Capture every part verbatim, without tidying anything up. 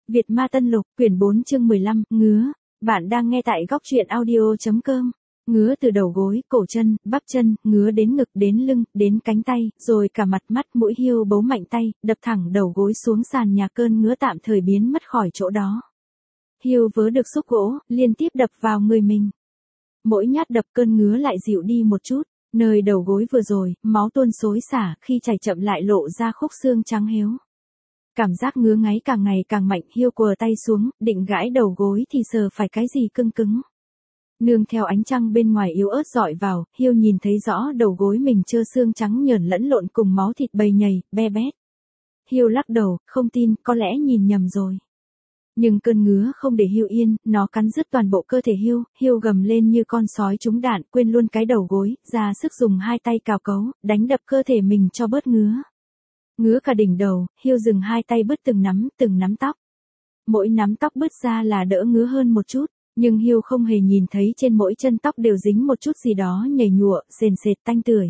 Việt Ma Tân Lục, quyển bốn chương mười lăm, ngứa. Bạn đang nghe tại góc truyện audio chấm com. Ngứa từ đầu gối, cổ chân, bắp chân, ngứa đến ngực, đến lưng, đến cánh tay, rồi cả mặt mắt mũi. Hiêu bấu mạnh tay, đập thẳng đầu gối xuống sàn nhà. Cơn ngứa tạm thời biến mất khỏi chỗ đó. Hiêu vớ được xúc gỗ, liên tiếp đập vào người mình. Mỗi nhát đập cơn ngứa lại dịu đi một chút. Nơi đầu gối vừa rồi, máu tuôn xối xả, khi chảy chậm lại lộ ra khúc xương trắng héo. Cảm giác ngứa ngáy càng ngày càng mạnh. Hiêu quờ tay xuống, định gãi đầu gối thì sờ phải cái gì cưng cứng. Nương theo ánh trăng bên ngoài yếu ớt dọi vào, Hiêu nhìn thấy rõ đầu gối mình trơ xương trắng nhờn lẫn lộn cùng máu thịt bầy nhầy, be bét. Hiêu lắc đầu, không tin, có lẽ nhìn nhầm rồi. Nhưng cơn ngứa không để Hiêu yên, nó cắn rứt toàn bộ cơ thể Hiêu. Hiêu gầm lên như con sói trúng đạn, quên luôn cái đầu gối, ra sức dùng hai tay cào cấu, đánh đập cơ thể mình cho bớt ngứa. Ngứa cả đỉnh đầu, Hiêu dừng hai tay bứt từng nắm, từng nắm tóc. Mỗi nắm tóc bứt ra là đỡ ngứa hơn một chút, nhưng Hiêu không hề nhìn thấy trên mỗi chân tóc đều dính một chút gì đó nhầy nhụa, sền sệt tanh tưởi.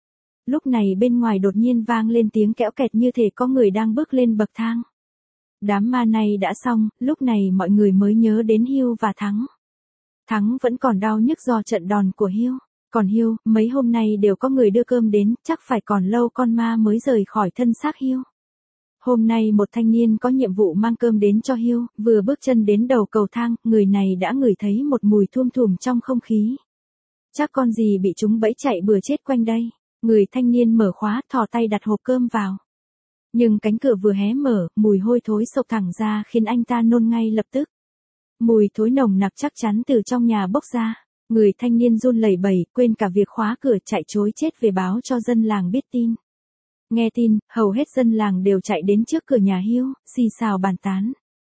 Lúc này bên ngoài đột nhiên vang lên tiếng kẽo kẹt như thể có người đang bước lên bậc thang. Đám ma này đã xong, lúc này mọi người mới nhớ đến Hiêu và Thắng. Thắng vẫn còn đau nhức do trận đòn của Hiêu. Còn Hiêu, mấy hôm nay đều có người đưa cơm đến, chắc phải còn lâu con ma mới rời khỏi thân xác Hiêu. Hôm nay một thanh niên có nhiệm vụ mang cơm đến cho Hiêu, vừa bước chân đến đầu cầu thang, người này đã ngửi thấy một mùi thum thùm trong không khí. Chắc con gì bị chúng bẫy chạy bừa chết quanh đây. Người thanh niên mở khóa, thò tay đặt hộp cơm vào. Nhưng cánh cửa vừa hé mở, mùi hôi thối xộc thẳng ra khiến anh ta nôn ngay lập tức. Mùi thối nồng nặc chắc chắn từ trong nhà bốc ra. Người thanh niên run lẩy bẩy, quên cả việc khóa cửa, chạy trối chết về báo cho dân làng biết tin. Nghe tin, hầu hết dân làng đều chạy đến trước cửa nhà Hiêu, xì xào bàn tán.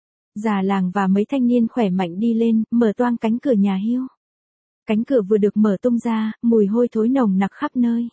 Già làng và mấy thanh niên khỏe mạnh đi lên, mở toang cánh cửa nhà Hiêu. Cánh cửa vừa được mở tung ra, mùi hôi thối nồng nặc khắp nơi.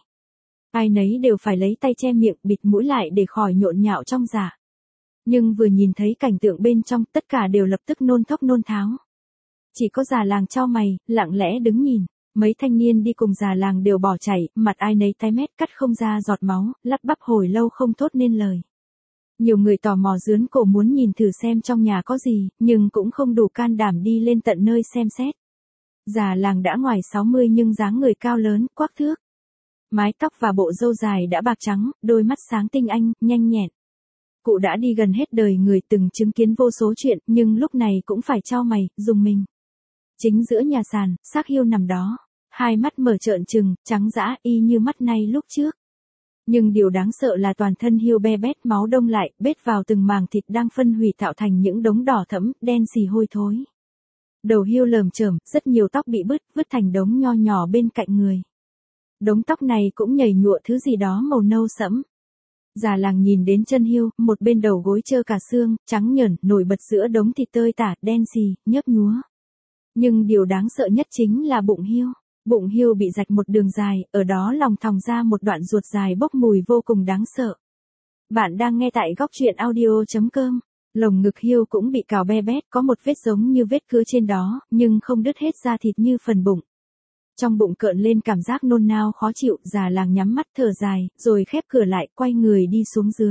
Ai nấy đều phải lấy tay che miệng, bịt mũi lại để khỏi nhộn nhạo trong dạ. Nhưng vừa nhìn thấy cảnh tượng bên trong, tất cả đều lập tức nôn thốc nôn tháo. Chỉ có già làng chau mày, lặng lẽ đứng nhìn. Mấy thanh niên đi cùng già làng đều bỏ chạy, mặt ai nấy tái mét, cắt không ra giọt máu, lắp bắp hồi lâu không thốt nên lời. Nhiều người tò mò dướn cổ muốn nhìn thử xem trong nhà có gì, nhưng cũng không đủ can đảm đi lên tận nơi xem xét. Già làng đã ngoài sáu mươi nhưng dáng người cao lớn, quắc thước. Mái tóc và bộ râu dài đã bạc trắng, đôi mắt sáng tinh anh, nhanh nhẹn. Cụ đã đi gần hết đời người, từng chứng kiến vô số chuyện, nhưng lúc này cũng phải chau mày, rùng mình. Chính giữa nhà sàn, xác Hiêu nằm đó. Hai mắt mở trợn trừng, trắng dã y như mắt nay lúc trước. Nhưng điều đáng sợ là toàn thân Hiêu be bét, máu đông lại, bết vào từng màng thịt đang phân hủy tạo thành những đống đỏ thẫm, đen xì hôi thối. Đầu Hiêu lởm chởm, rất nhiều tóc bị bứt, vứt thành đống nho nhỏ bên cạnh người. Đống tóc này cũng nhầy nhụa thứ gì đó màu nâu sẫm. Già làng nhìn đến chân Hiêu, một bên đầu gối trơ cả xương, trắng nhởn, nổi bật giữa đống thịt tơi tả, đen xì, nhấp nhúa. Nhưng điều đáng sợ nhất chính là bụng Hiêu. Bụng Hiêu bị rạch một đường dài, ở đó lòng thòng ra một đoạn ruột dài bốc mùi vô cùng đáng sợ. Bạn đang nghe tại góc truyện audio chấm com. Lồng ngực Hiêu cũng bị cào be bét, có một vết giống như vết cứa trên đó, nhưng không đứt hết da thịt như phần bụng. Trong bụng cợn lên cảm giác nôn nao khó chịu, già làng nhắm mắt thở dài, rồi khép cửa lại, quay người đi xuống dưới.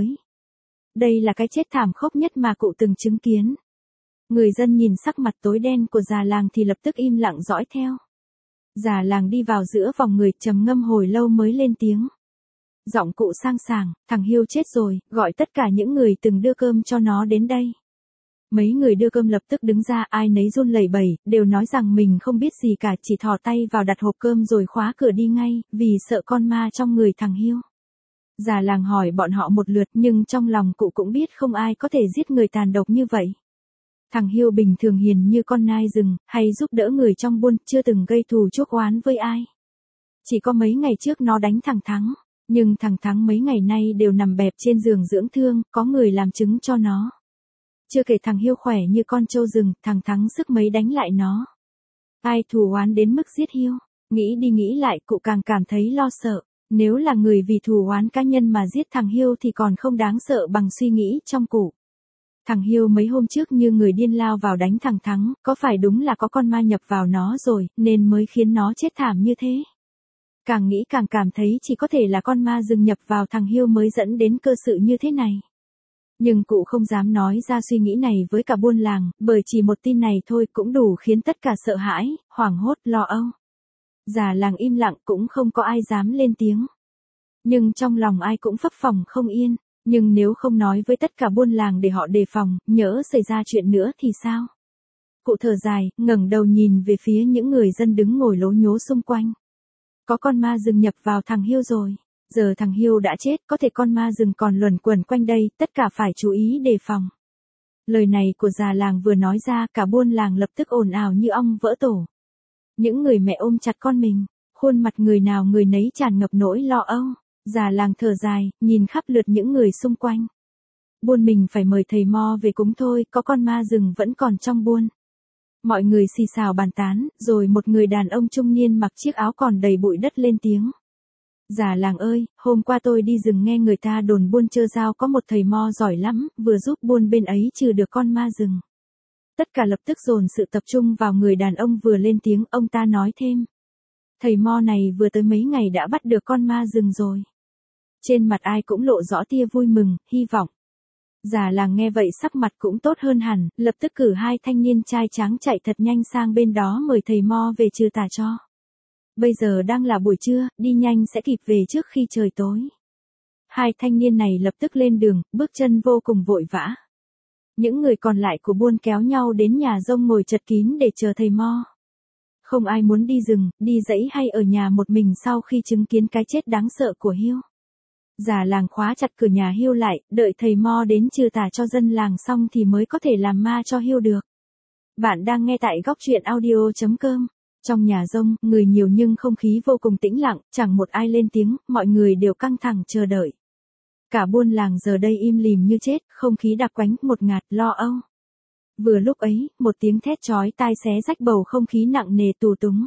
Đây là cái chết thảm khốc nhất mà cụ từng chứng kiến. Người dân nhìn sắc mặt tối đen của già làng thì lập tức im lặng dõi theo. Già làng đi vào giữa vòng người, trầm ngâm hồi lâu mới lên tiếng. Giọng cụ sang sảng, thằng Hiêu chết rồi, gọi tất cả những người từng đưa cơm cho nó đến đây. Mấy người đưa cơm lập tức đứng ra, ai nấy run lẩy bẩy, đều nói rằng mình không biết gì cả, chỉ thò tay vào đặt hộp cơm rồi khóa cửa đi ngay, vì sợ con ma trong người thằng Hiêu. Già làng hỏi bọn họ một lượt, nhưng trong lòng cụ cũng biết không ai có thể giết người tàn độc như vậy. Thằng Hiêu bình thường hiền như con nai rừng, hay giúp đỡ người trong buôn, chưa từng gây thù chuốc oán với ai. Chỉ có mấy ngày trước nó đánh thằng Thắng, nhưng thằng Thắng mấy ngày nay đều nằm bẹp trên giường dưỡng thương, có người làm chứng cho nó. Chưa kể thằng Hiêu khỏe như con trâu rừng, thằng Thắng sức mấy đánh lại nó. Ai thù oán đến mức giết Hiêu, nghĩ đi nghĩ lại cụ càng cảm thấy lo sợ. Nếu là người vì thù oán cá nhân mà giết thằng Hiêu thì còn không đáng sợ bằng suy nghĩ trong cụ. Thằng Hiêu mấy hôm trước như người điên lao vào đánh thằng Thắng, có phải đúng là có con ma nhập vào nó rồi, nên mới khiến nó chết thảm như thế. Càng nghĩ càng cảm thấy chỉ có thể là con ma rừng nhập vào thằng Hiêu mới dẫn đến cơ sự như thế này. Nhưng cụ không dám nói ra suy nghĩ này với cả buôn làng, bởi chỉ một tin này thôi cũng đủ khiến tất cả sợ hãi, hoảng hốt, lo âu. Già làng im lặng cũng không có ai dám lên tiếng. Nhưng trong lòng ai cũng phấp phồng không yên, nhưng nếu không nói với tất cả buôn làng để họ đề phòng, nhỡ xảy ra chuyện nữa thì sao? Cụ thở dài, ngẩng đầu nhìn về phía những người dân đứng ngồi lố nhố xung quanh. Có con ma rừng nhập vào thằng Hiêu rồi. Giờ thằng Hiêu đã chết, có thể con ma rừng còn luẩn quẩn quanh đây, tất cả phải chú ý đề phòng. Lời này của già làng vừa nói ra, cả buôn làng lập tức ồn ào như ong vỡ tổ. Những người mẹ ôm chặt con mình, khuôn mặt người nào người nấy tràn ngập nỗi lo âu. Già làng thở dài, nhìn khắp lượt những người xung quanh. Buôn mình phải mời thầy mo về cúng thôi, có con ma rừng vẫn còn trong buôn. Mọi người xì xào bàn tán, rồi một người đàn ông trung niên mặc chiếc áo còn đầy bụi đất lên tiếng. Già làng ơi, hôm qua tôi đi rừng nghe người ta đồn buôn Chơ Giao có một thầy mo giỏi lắm, vừa giúp buôn bên ấy trừ được con ma rừng. Tất cả lập tức dồn sự tập trung vào người đàn ông vừa lên tiếng, ông ta nói thêm. Thầy mo này vừa tới mấy ngày đã bắt được con ma rừng rồi. Trên mặt ai cũng lộ rõ tia vui mừng, hy vọng. Già làng nghe vậy sắc mặt cũng tốt hơn hẳn, lập tức cử hai thanh niên trai tráng chạy thật nhanh sang bên đó mời thầy mo về trừ tà cho. Bây giờ đang là buổi trưa, đi nhanh sẽ kịp về trước khi trời tối. Hai thanh niên này lập tức lên đường, bước chân vô cùng vội vã. Những người còn lại của buôn kéo nhau đến nhà rông ngồi chật kín để chờ thầy mo. Không ai muốn đi rừng, đi dãy hay ở nhà một mình sau khi chứng kiến cái chết đáng sợ của Hiêu. Già làng khóa chặt cửa nhà Hiêu lại, đợi thầy mo đến trừ tà cho dân làng xong thì mới có thể làm ma cho Hiêu được. Bạn đang nghe tại góc truyện audio chấm com. Trong nhà rông, người nhiều nhưng không khí vô cùng tĩnh lặng, chẳng một ai lên tiếng, mọi người đều căng thẳng chờ đợi. Cả buôn làng giờ đây im lìm như chết, không khí đặc quánh, một ngạt, lo âu. Vừa lúc ấy, một tiếng thét chói tai xé rách bầu không khí nặng nề tù túng.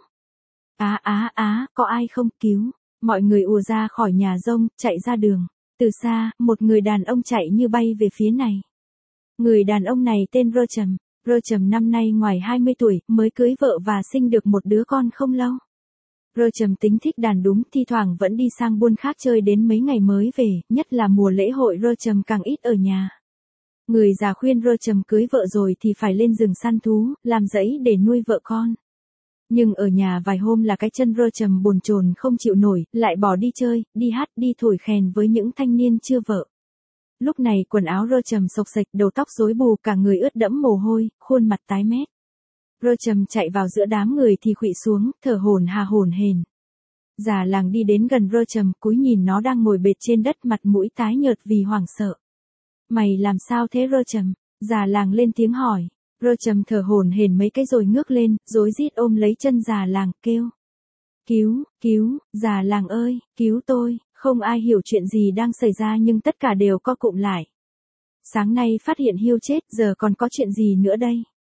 Á á á, có ai không, cứu. Mọi người ùa ra khỏi nhà rông, chạy ra đường. Từ xa, một người đàn ông chạy như bay về phía này. Người đàn ông này tên Rơ Trầm. Rơ Trầm năm nay ngoài hai mươi tuổi, mới cưới vợ và sinh được một đứa con không lâu. Rơ Trầm tính thích đàn đúng, thi thoảng vẫn đi sang buôn khác chơi đến mấy ngày mới về, nhất là mùa lễ hội Rơ Trầm càng ít ở nhà. Người già khuyên Rơ Trầm cưới vợ rồi thì phải lên rừng săn thú, làm rẫy để nuôi vợ con. Nhưng ở nhà vài hôm là cái chân Rơ Trầm bồn chồn không chịu nổi, lại bỏ đi chơi, đi hát, đi thổi khèn với những thanh niên chưa vợ. Lúc này quần áo Rơ Trầm xộc xệch, đầu tóc rối bù, cả người ướt đẫm mồ hôi, khuôn mặt tái mét. Rơ Trầm chạy vào giữa đám người thì khuỵu xuống, thở hổn hà hổn hển. Già làng đi đến gần Rơ Trầm, cúi nhìn nó đang ngồi bệt trên đất, mặt mũi tái nhợt vì hoảng sợ. Mày làm sao thế Rơ Trầm? Già làng lên tiếng hỏi. Rơ Trầm thở hổn hển mấy cái rồi ngước lên, rối rít ôm lấy chân già làng, kêu. Cứu, cứu, già làng ơi, cứu tôi. Không ai hiểu chuyện gì đang xảy ra nhưng tất cả đều co cụm lại. Sáng nay phát hiện Hiêu chết, giờ còn có chuyện gì nữa đây?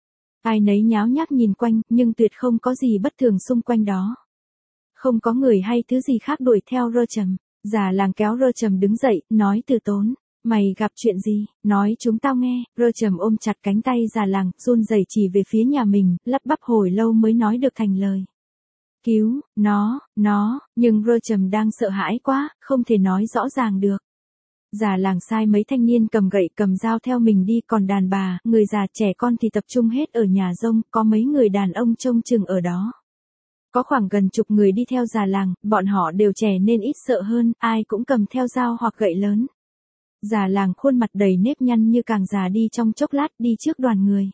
Ai nấy nháo nhác nhìn quanh, nhưng tuyệt không có gì bất thường xung quanh đó. Không có người hay thứ gì khác đuổi theo Rơ Trầm. Già làng kéo Rơ Trầm đứng dậy, nói từ tốn. Mày gặp chuyện gì? Nói chúng tao nghe. Rơ Trầm ôm chặt cánh tay già làng, run rẩy chỉ về phía nhà mình, lắp bắp hồi lâu mới nói được thành lời. Cứu, nó, nó, nhưng Rơ Trầm đang sợ hãi quá, không thể nói rõ ràng được. Già làng sai mấy thanh niên cầm gậy cầm dao theo mình đi, còn đàn bà, người già trẻ con thì tập trung hết ở nhà rông, có mấy người đàn ông trông chừng ở đó. Có khoảng gần chục người đi theo già làng, bọn họ đều trẻ nên ít sợ hơn, ai cũng cầm theo dao hoặc gậy lớn. Già làng khuôn mặt đầy nếp nhăn như càng già đi trong chốc lát, đi trước đoàn người.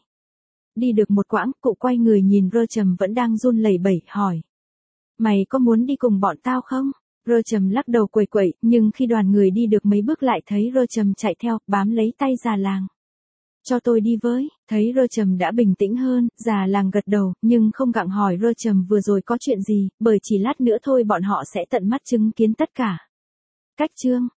Đi được một quãng, cụ quay người nhìn Rơ Trầm vẫn đang run lẩy bẩy, hỏi. Mày có muốn đi cùng bọn tao không? Rơ Trầm lắc đầu quẩy quẩy, nhưng khi đoàn người đi được mấy bước lại thấy Rơ Trầm chạy theo, bám lấy tay già làng. Cho tôi đi với. Thấy Rơ Trầm đã bình tĩnh hơn, già làng gật đầu, nhưng không gặng hỏi Rơ Trầm vừa rồi có chuyện gì, bởi chỉ lát nữa thôi bọn họ sẽ tận mắt chứng kiến tất cả. Cách chương